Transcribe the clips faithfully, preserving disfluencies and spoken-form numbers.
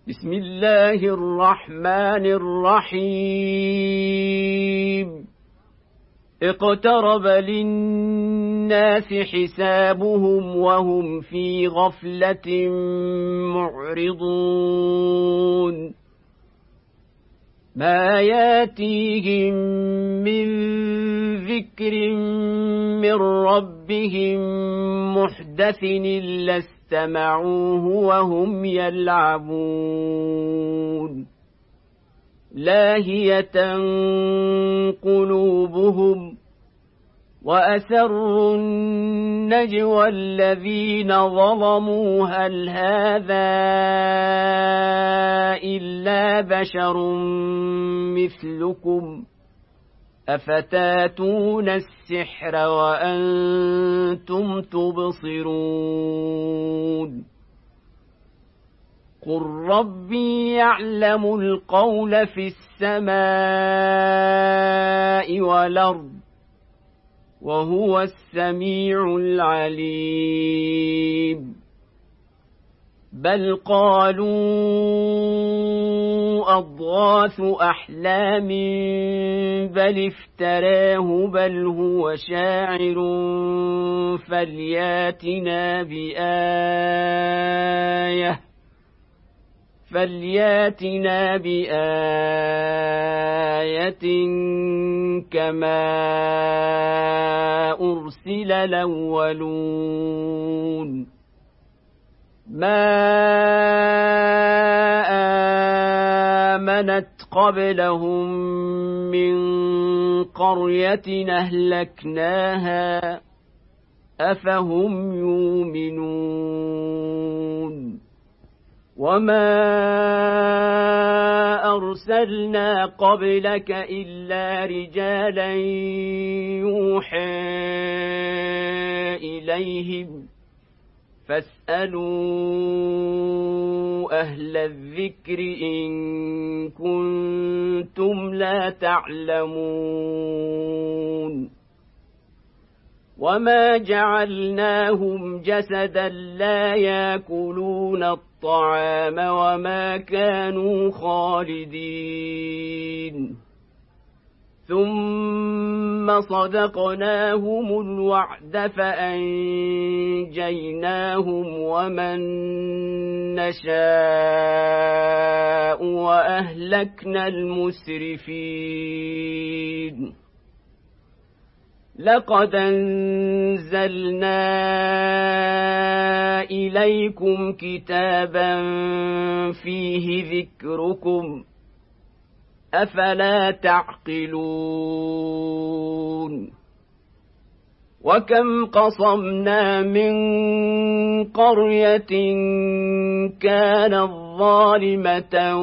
بسم الله الرحمن الرحيم اقترب للناس حسابهم وهم في غفلة معرضون ما ياتيهم من ذكر من ربهم محدث إلا استمعوه وهم يلعبون لاهية قلوبهم وأسروا النجوى الذين ظلموا هل هذا إلا بشر مثلكم أفتاتون السحر وأنتم تبصرون قل ربي يعلم القول في السماء والأرض وهو السميع العليم بل قالوا أضغاث أحلام بل افتراه بل هو شاعر فلياتنا بآية فلياتنا بآية كما أرسل الأولون ما آمنت قبلهم من قرية أهلكناها أفهم يؤمنون وما أرسلنا قبلك إلا رجالا يوحى إليهم فاسألوا أهل الذكر إن كنتم لا تعلمون وما جعلناهم جسدا لا يأكلون الطعام وما كانوا خالدين ثم صدقناهم الوعد فأنجيناهم ومن نشاء وأهلكنا المسرفين لقد أنزلنا إليكم كتابا فيه ذكركم أفلا تعقلون وكم قصمنا من قرية كانت ظالمة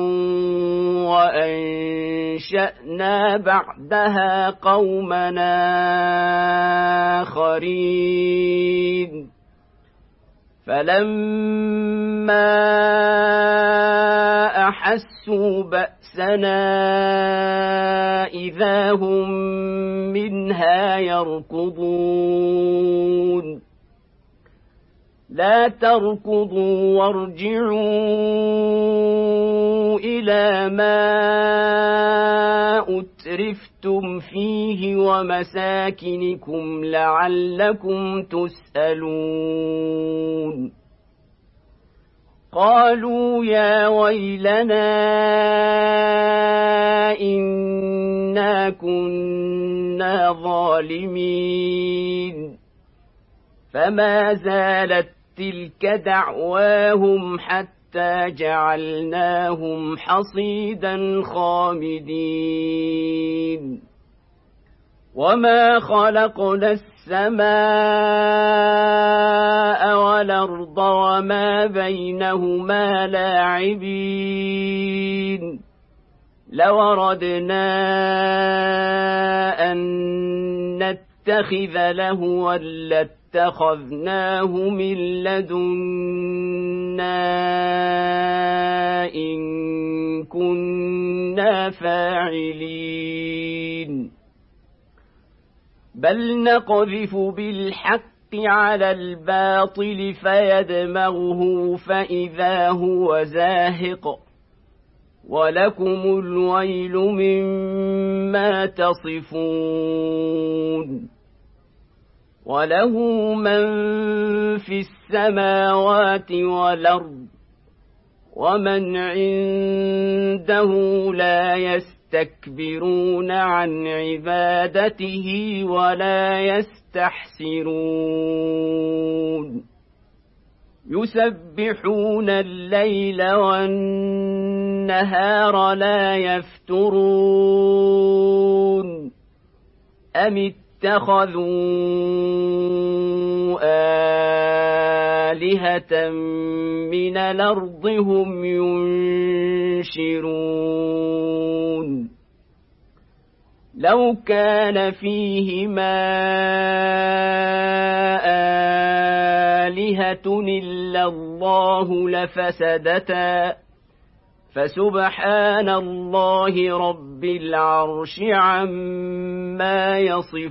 وأنشأنا بعدها قومنا آخرين فلما أحسوا بأسنا إذا هم منها يركضون لا تركضوا وارجعوا إلى ما أترفتم فيه ومساكنكم لعلكم تسألون قالوا يا ويلنا إنا كنا ظالمين فما زالت تلك دعواهم حتى جعلناهم حصيدا خامدين وما خلقنا السماء والأرض وما بينهما لاعبين لو أردنا أن نتخذ لهوا لاتخذناه من لدنا إن كنا فاعلين بل نقذف بالحق على الباطل فيدمغه فإذا هو زاهق ولكم الويل مما تصفون وله من في السماوات والأرض ومن عنده لا يستكبرون عن عبادته ولا يستحسرون يسبحون الليل والنهار لا يفترون أم اتخذوا آلهة من الأرض هم ينشرون لو كان فيهما آلهة إلا الله لفسدتا فسبحان الله رب العرش عما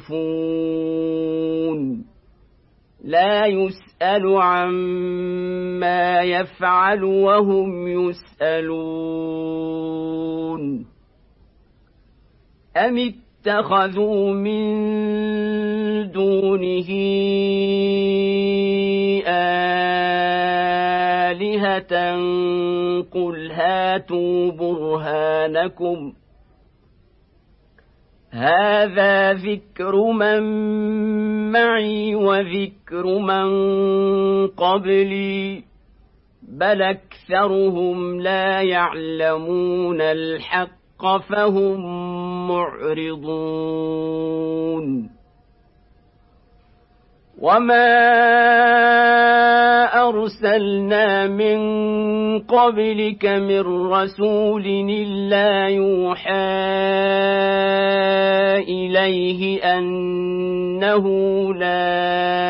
يصفون لا يسأل عما يفعل وهم يسألون أم اتخذوا من دونه آلهة قل هاتوا برهانكم هذا ذكر من معي وذكر من قبلي بل أكثرهم لا يعلمون الحق فهم معرضون وما أرسلنا من قبلك من رسول إلا يوحى إليه أنه لا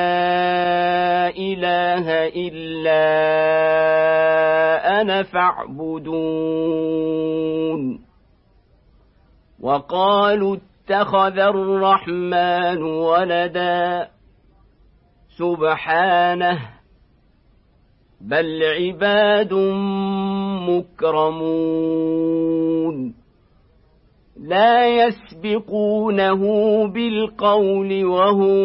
إله إلا أنا فاعبدون وقالوا اتخذ الرحمن ولدا سبحانه بل عباد مكرمون لا يسبقونه بالقول وهم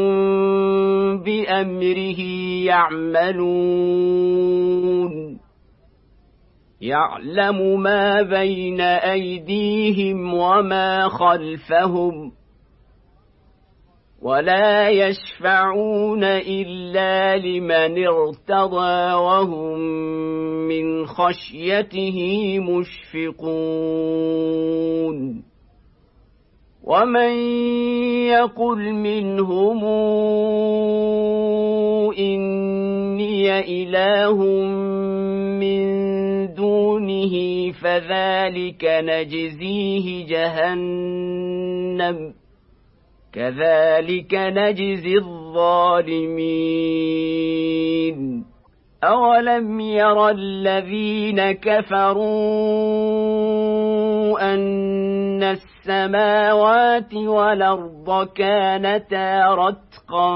بأمره يعملون يعلم ما بين أيديهم وما خلفهم ولا يشفعون إلا لمن ارتضى وهم من خشيته مشفقون ومن يقل منهم إني إله من دونه فذلك نجزيه جهنم كذلك نجزي الظالمين أولم ير الذين كفروا أن السماوات والأرض كانتا رتقا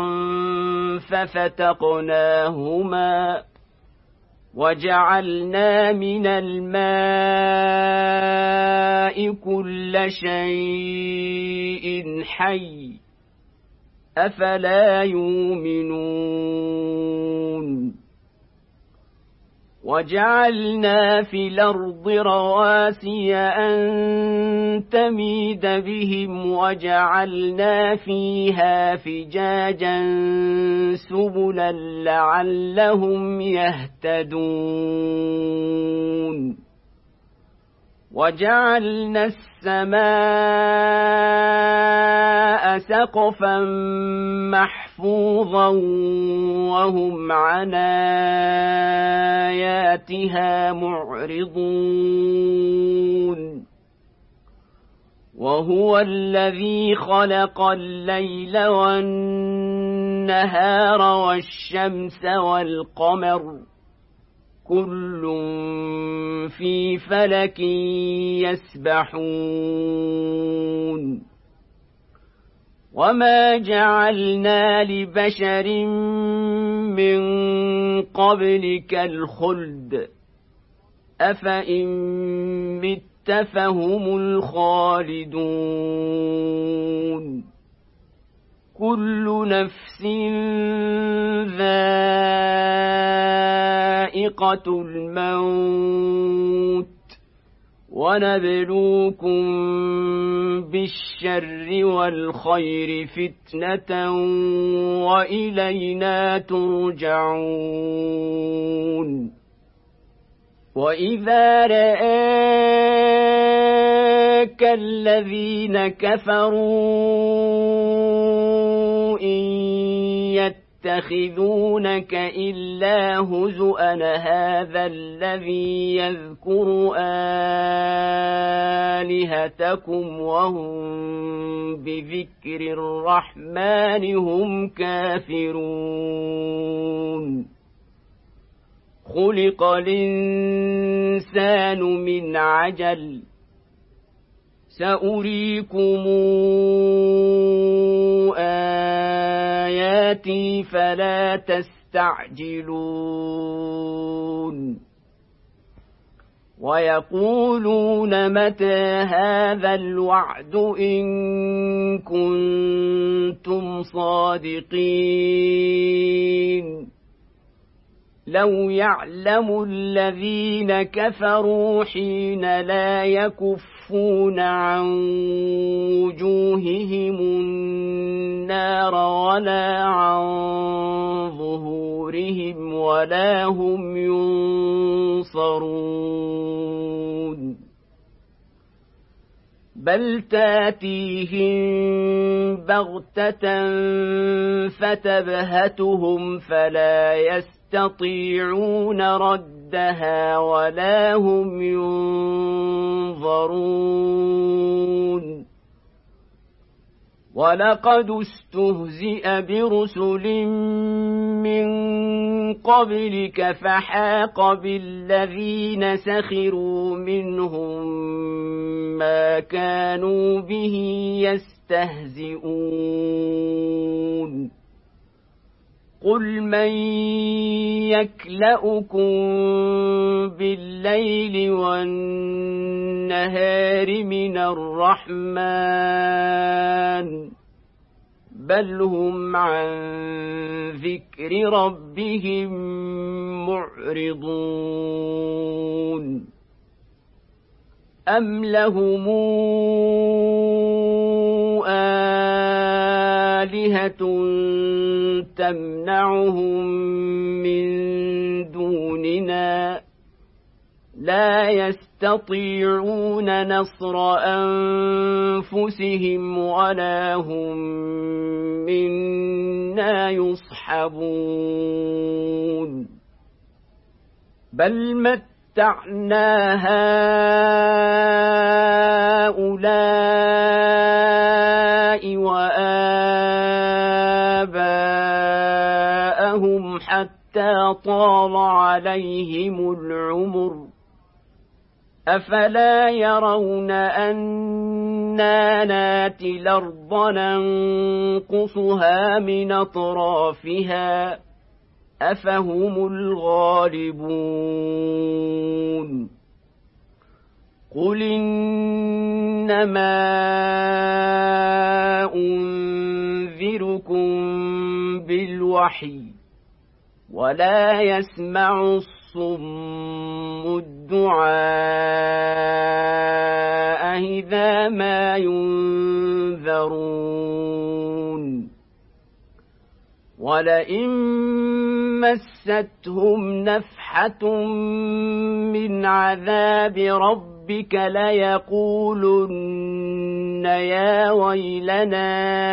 ففتقناهما وجعلنا من الماء كل شيء حي أفلا يؤمنون وجعلنا في الأرض رواسي أن تميد بهم وجعلنا فيها فجاجا سبلا لعلهم يهتدون وجعلنا السماء سقفا محفوظا وهم عن آياتها معرضون وهو الذي خلق الليل والنهار والشمس والقمر كل في فلك يسبحون وما جعلنا لبشر من قبلك الخلد أفإن مت فهم الخالدون كل نفس ذائقة الموت ونبلوكم بالشر والخير فتنة وإلينا ترجعون وإذا رآك الذين كفروا إن يتخذونك إلا هزؤا هذا الذي يذكر آلهتكم وهم بذكر الرحمن هم كافرون خلق الإنسان من عجل سأريكم آياتي فلا تستعجلون ويقولون متى هذا الوعد إن كنتم صادقين لو يعلم الذين كفروا حين لا يكفون عن وجوههم النار ولا عن ظهورهم ولا هم ينصرون بل تاتيهم بغتة فتبهتهم فلا يستطيعون ردها ولا هم ينظرون ولقد استهزئ برسل من قبلك فحاق بالذين سخروا منهم ما كانوا به يستهزئون قل من يكلؤكم بالليل والنهار من الرحمن بل هم عن ذكر ربهم معرضون أم لهم آلهة تمنعهم من دوننا لا يستطيعون نصر أنفسهم ولا هم منا يصحبون بل متعنا هؤلاء وآباءهم حتى طال عليهم العمر أفلا يرون أنا ناتي الأرض ننقصها من أطرافها أفهم الغالبون قل إنما أنذركم بالوحي ولا يسمع الصم الدعاء إذا ما ينذرون ولئن مستهم نفحة من عذاب ربك ليقولن يا ويلنا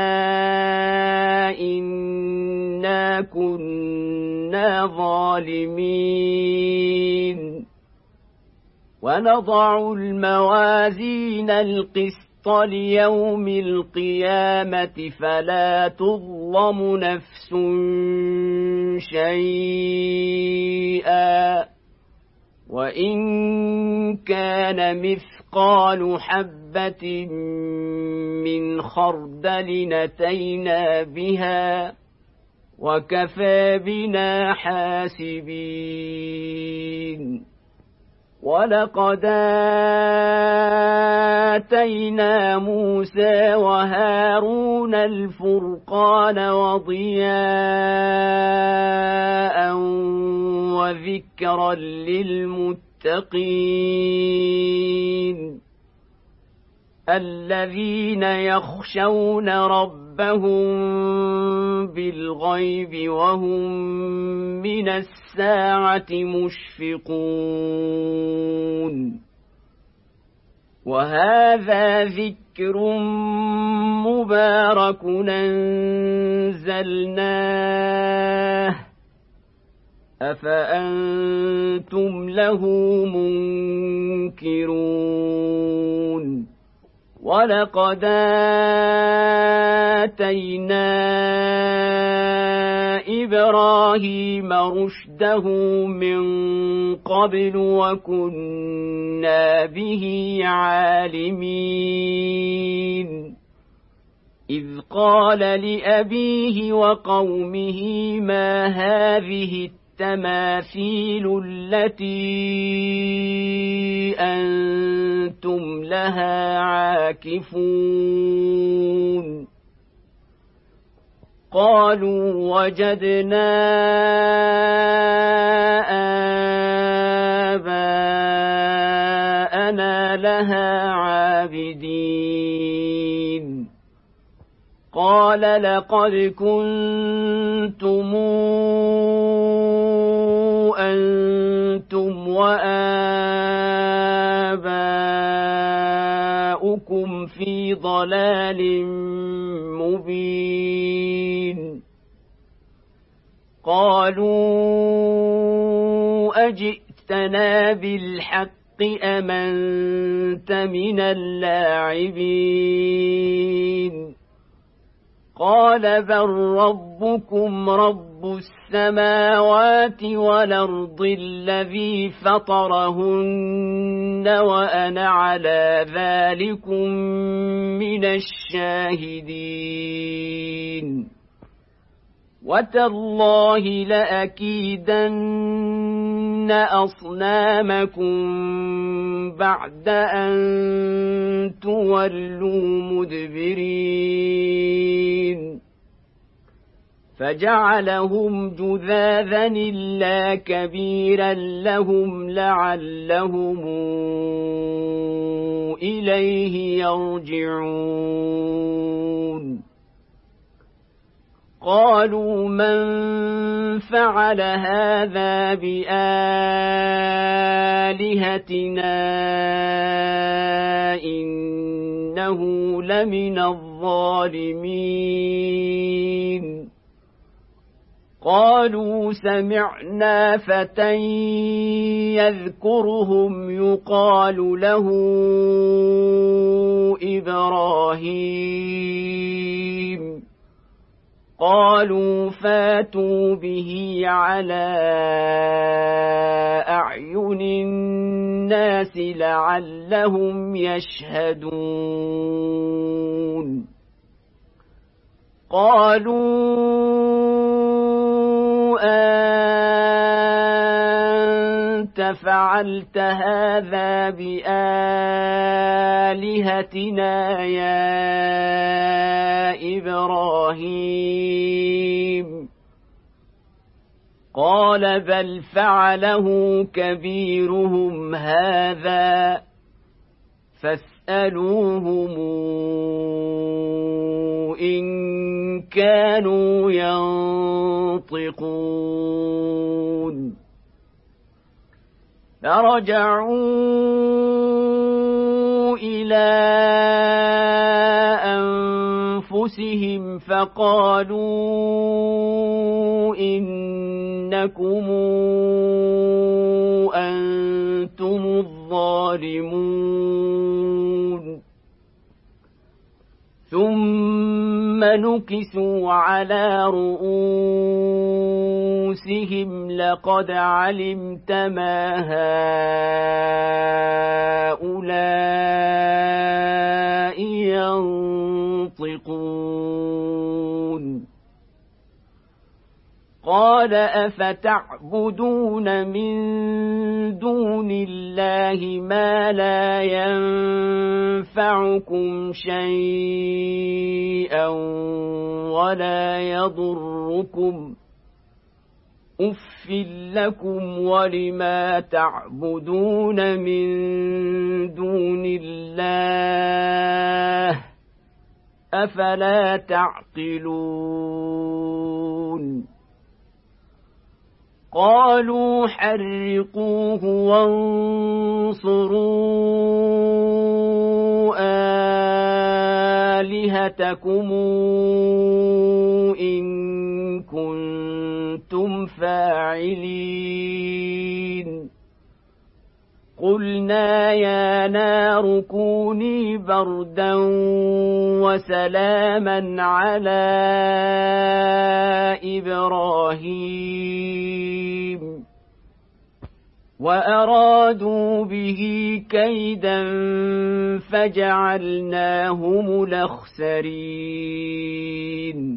إنا كنا ظالمين ونضع الموازين القسط ليوم القيامة فلا تظلم نفس شيئا وإن كان مثقال حبة من خردل أتينا بها وكفى بنا حاسبين ولقد آتينا موسى وهارون الفرقان وضياء وذكرا للمتقين الذين يخشون ربهم بالغيب وهم من الساعة مشفقون وهذا ذكر مبارك أنزلناه أفأنتم له منكرون ولقد آتينا إبراهيم رشده من قبل وكنا به عالمين إذ قال لأبيه وقومه ما هذه التماثيل التي أنتم لها عاكفون قالوا وجدنا آباءنا لها عابدين قال لقد كنتم أنتم وآباؤكم في ضلال مبين قالوا أجئتنا بالحق أم أنت من اللاعبين قال بل ربكم رب السماوات والأرض الذي فطرهن وأنا على ذلكم من الشاهدين وتالله لأكيدن أصنامكم بعد أن تولوا مدبرين فجعلهم جذاذا إلا كبيرا لهم لعلهم إليه يرجعون قالوا من فعل هذا بآلهتنا إنه لمن الظالمين قالوا سمعنا فتى يذكرهم يقال له إبراهيم قالوا فاتوا به على أعين الناس لعلهم يشهدون قالوا أنت فعلت هذا بآلهتنا يا إبراهيم قال بل فعله كبيرهم هذا فاسألوهم إن كانوا ينطقون فرجعوا إلى أنفسهم فقالوا إنكم أنتم الظالمون ثم نكسوا على رؤوسهم لقد علمت ما هؤلاء ينطقون قال أفتعبدون من دون الله ما لا ينفعكم شيئا ولا يضركم أف لكم ولما تعبدون من دون الله أفلا تعقلون قالوا حرقوه وانصروا آلهتكم إن كنتم فاعلين قلنا يا نار كوني بردا وسلاما على إبراهيم وأرادوا به كيدا فجعلناهم الأخسرين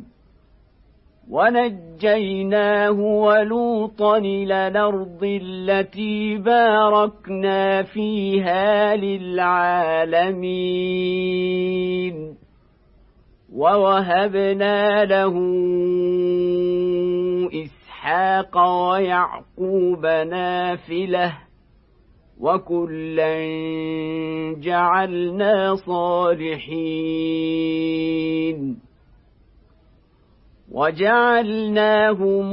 ونجيناه ولوطا إلى الأرض التي باركنا فيها للعالمين ووهبنا له إسحاق ويعقوب نافلة وكلا جعلنا صالحين وجعلناهم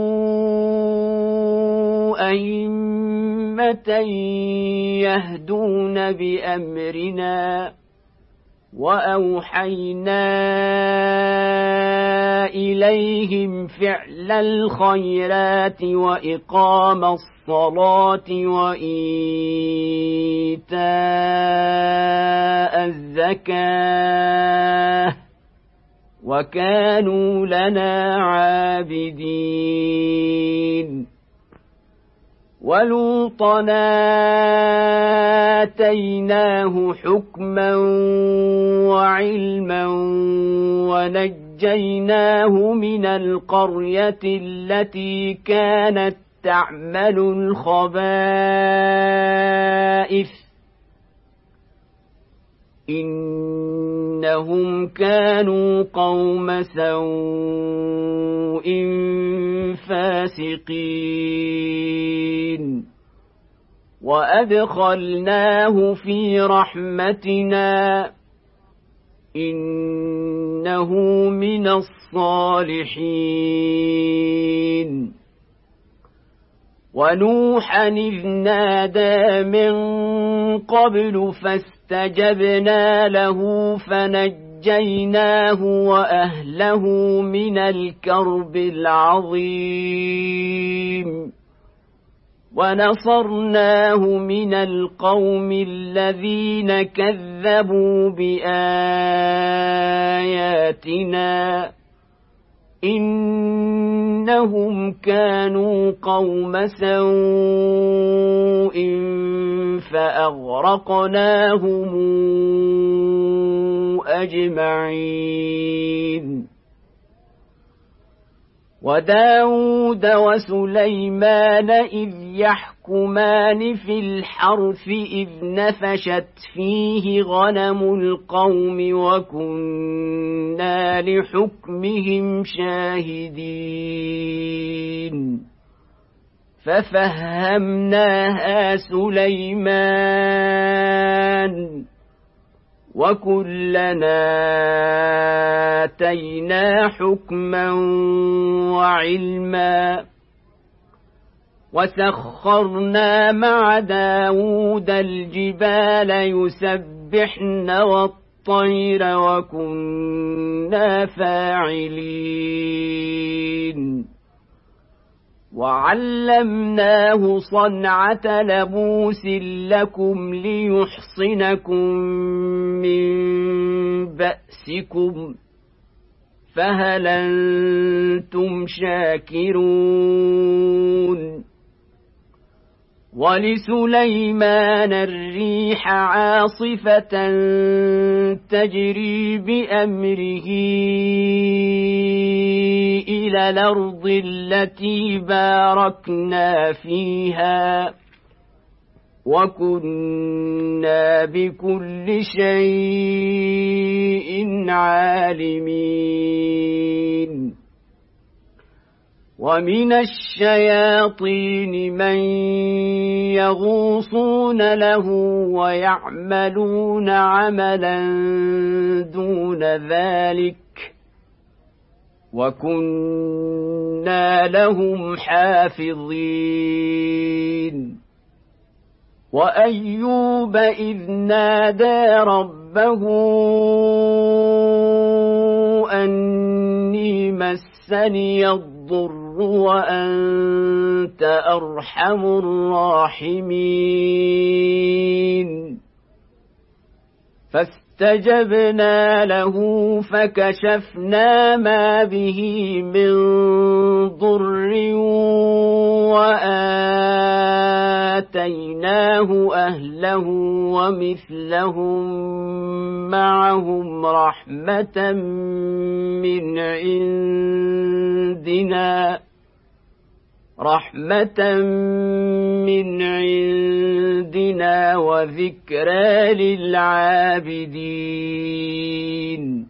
أئمة يهدون بأمرنا وأوحينا إليهم فعل الخيرات وإقام الصلاة وإيتاء الزكاة وكانوا لنا عابدين ولوطا آتيناه حكما وعلما ونجيناه من القرية التي كانت تعمل الخبائث إنهم كانوا قوم سوء فاسقين وأدخلناه في رحمتنا إنه من الصالحين ونوحا إذ نادى من قبل فاستجبنا له فنجيناه وأهله من الكرب العظيم ونصرناه من القوم الذين كذبوا بآياتنا إنهم كانوا قوم سوء فأغرقناهم أجمعين وداود وسليمان إذ يحكمان في الحرث إذ نفشت فيه غنم القوم وكنا لحكمهم شاهدين ففهمناها سليمان وكلنا آتينا حكما وعلما وسخرنا مع داود الجبال يسبحن والطير وكنا فاعلين وعلمناه صنعة لبوس لكم ليحصنكم من بأسكم فهل أنتم شاكرون ولسليمان الريح عاصفة تجري بأمره إلى الأرض التي باركنا فيها وكنا بكل شيء عالمين ومن الشياطين من يغوصون له ويعملون عملا دون ذلك وكنا لهم حافظين وأيوب إذ نادى ربه أني مسني الضر وأنت أرحم الراحمين فاستجبنا له فكشفنا ما به من ضر وآتيناه أهله ومثلهم معهم رحمة من عندنا رحمة من عندنا وذكرى للعابدين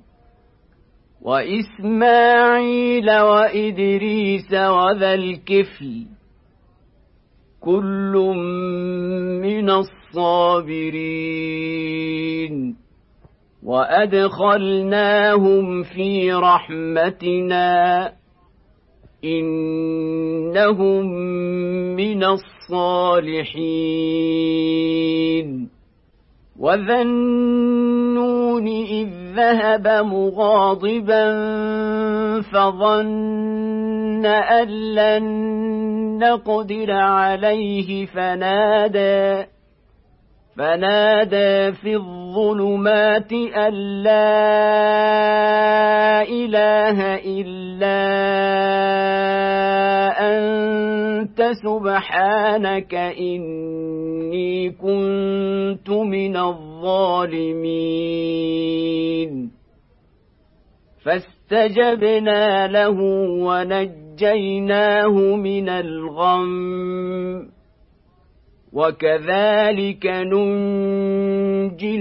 وإسماعيل وإدريس وذا الكفل كل من الصابرين وأدخلناهم في رحمتنا إنهم من الصالحين وذا النون إذ ذهب مغاضبا فظن أن لن نقدر عليه فنادى فنادى في الظلمات أن لا إله إلا أنت سبحانك إني كنت من الظالمين فاستجبنا له ونجيناه من الغم وكذلك ننجي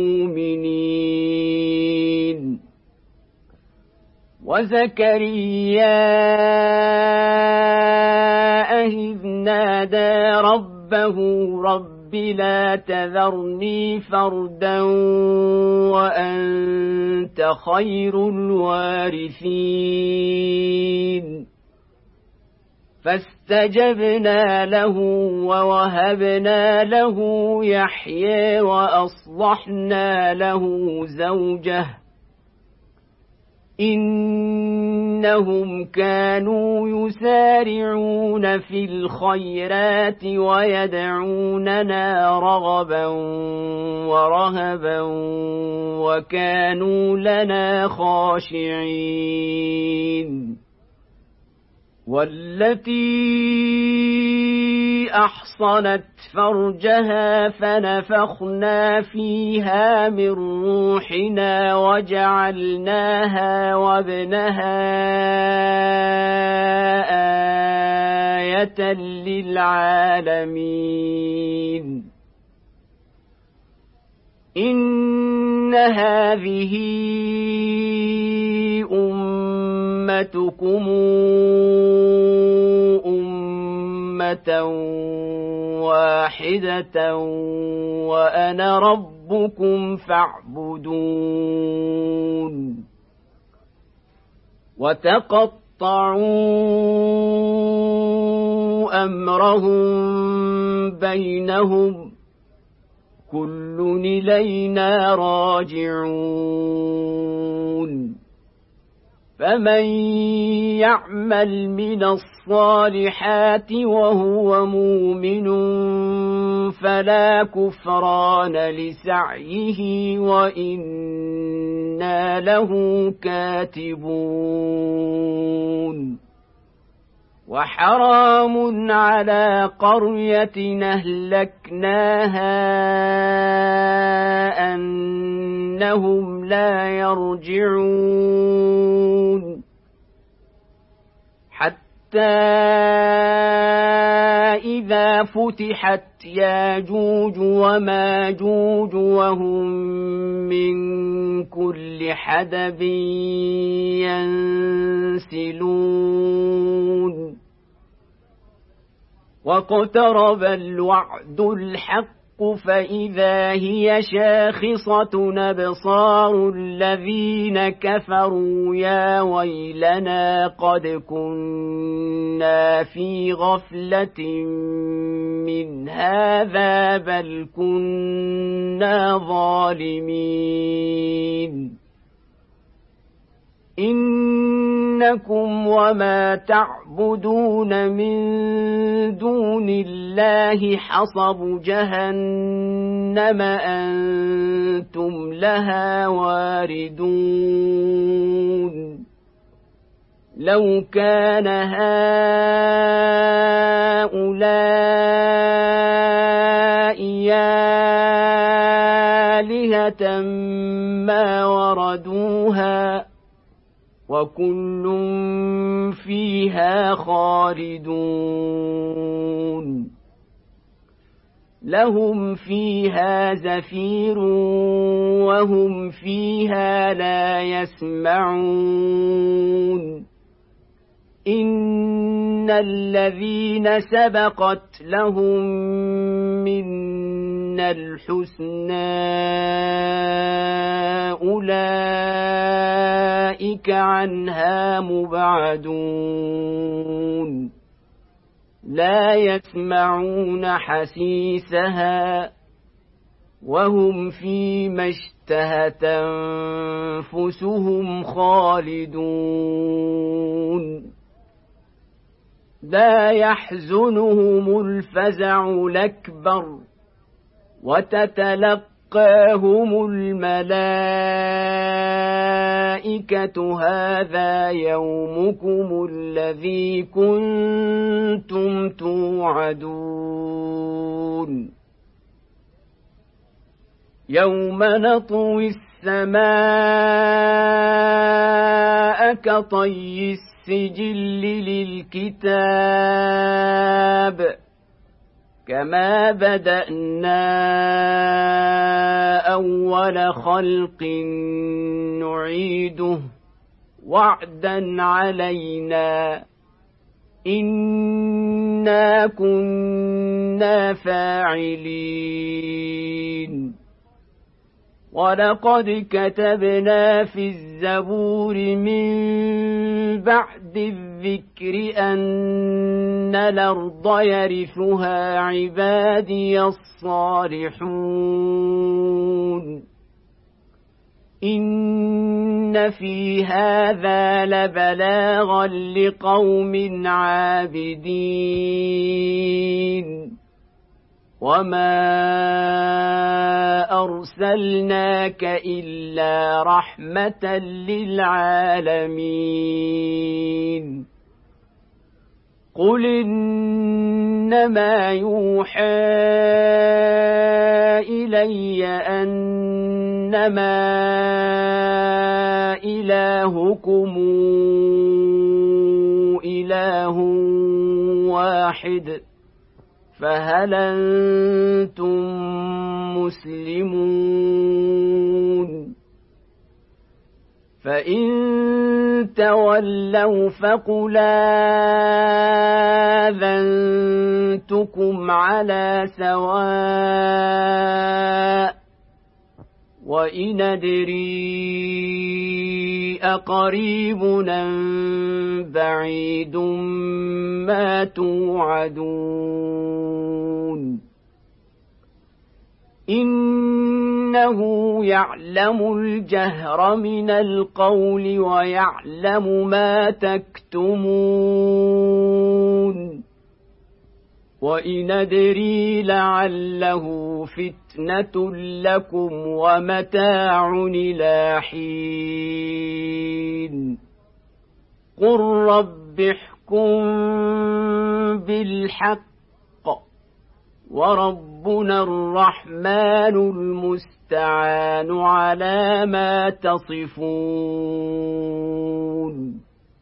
المؤمنين وزكريا إذ نادى ربه رب لا تذرني فردا وأنت خير الوارثين فاستجبنا له ووهبنا له يحيى وأصلحنا له زوجه إنهم كانوا يسارعون في الخيرات ويدعوننا رغبا ورهبا وكانوا لنا خاشعين والتي أحصنت فرجها فنفخنا فيها من روحنا وجعلناها وابنها آية للعالمين إن هذه أمتكم أمة واحدة وأنا ربكم فاعبدون وتقطعوا أمرهم بينهم كل إلينا راجعون فمن يعمل من الصالحات وهو مؤمن فلا كفران لسعيه وإنا له كاتبون وحرام على قرية أهلكناها أنهم لا يرجعون حتى إذا فتحت ياجوج وماجوج وهم من كل حدب ينسلون واقترب الوعد الحق فإذا هي شاخصة أبصار الذين كفروا يا ويلنا قد كنا في غفلة من هذا بل كنا ظالمين إنكم وما تعبدون من دون الله حصب جهنم أنتم لها واردون لو كان هؤلاء آلهة ما وردوها وكل فيها خالدون لهم فيها زفير وهم فيها لا يسمعون إن الذين سبقت لهم منا الحسنى أولئك عنها مبعدون لا يسمعون حسيسها وهم فيما اشتهت أنفسهم خالدون لا يحزنهم الفزع الأكبر وتتلقاهم الملائكة هذا يومكم الذي كنتم توعدون يوم نطوي السماء كطي السجل للكتاب كما بدأنا أول خلق نعيده وعدا علينا إنا كنا فاعلين ولقد كتبنا في الزبور من بعد الذكر أن الأرض يرثها عبادي الصالحون إن في هذا لبلاغا لقوم عابدين وما أرسلناك إلا رحمة للعالمين قل إنما يوحى إلي أنما إلهكم إله واحد فهل أنتم مسلمون فإن تولوا فقل آذنتكم على سواء وإن أدري أقريب أم بعيد ما توعدون إنه يعلم الجهر من القول ويعلم ما تكتمون وإن أدري لعله فتنة لكم ومتاع إلى حين قل رب احكم يحكم بالحق وربنا الرحمن المستعان على ما تصفون.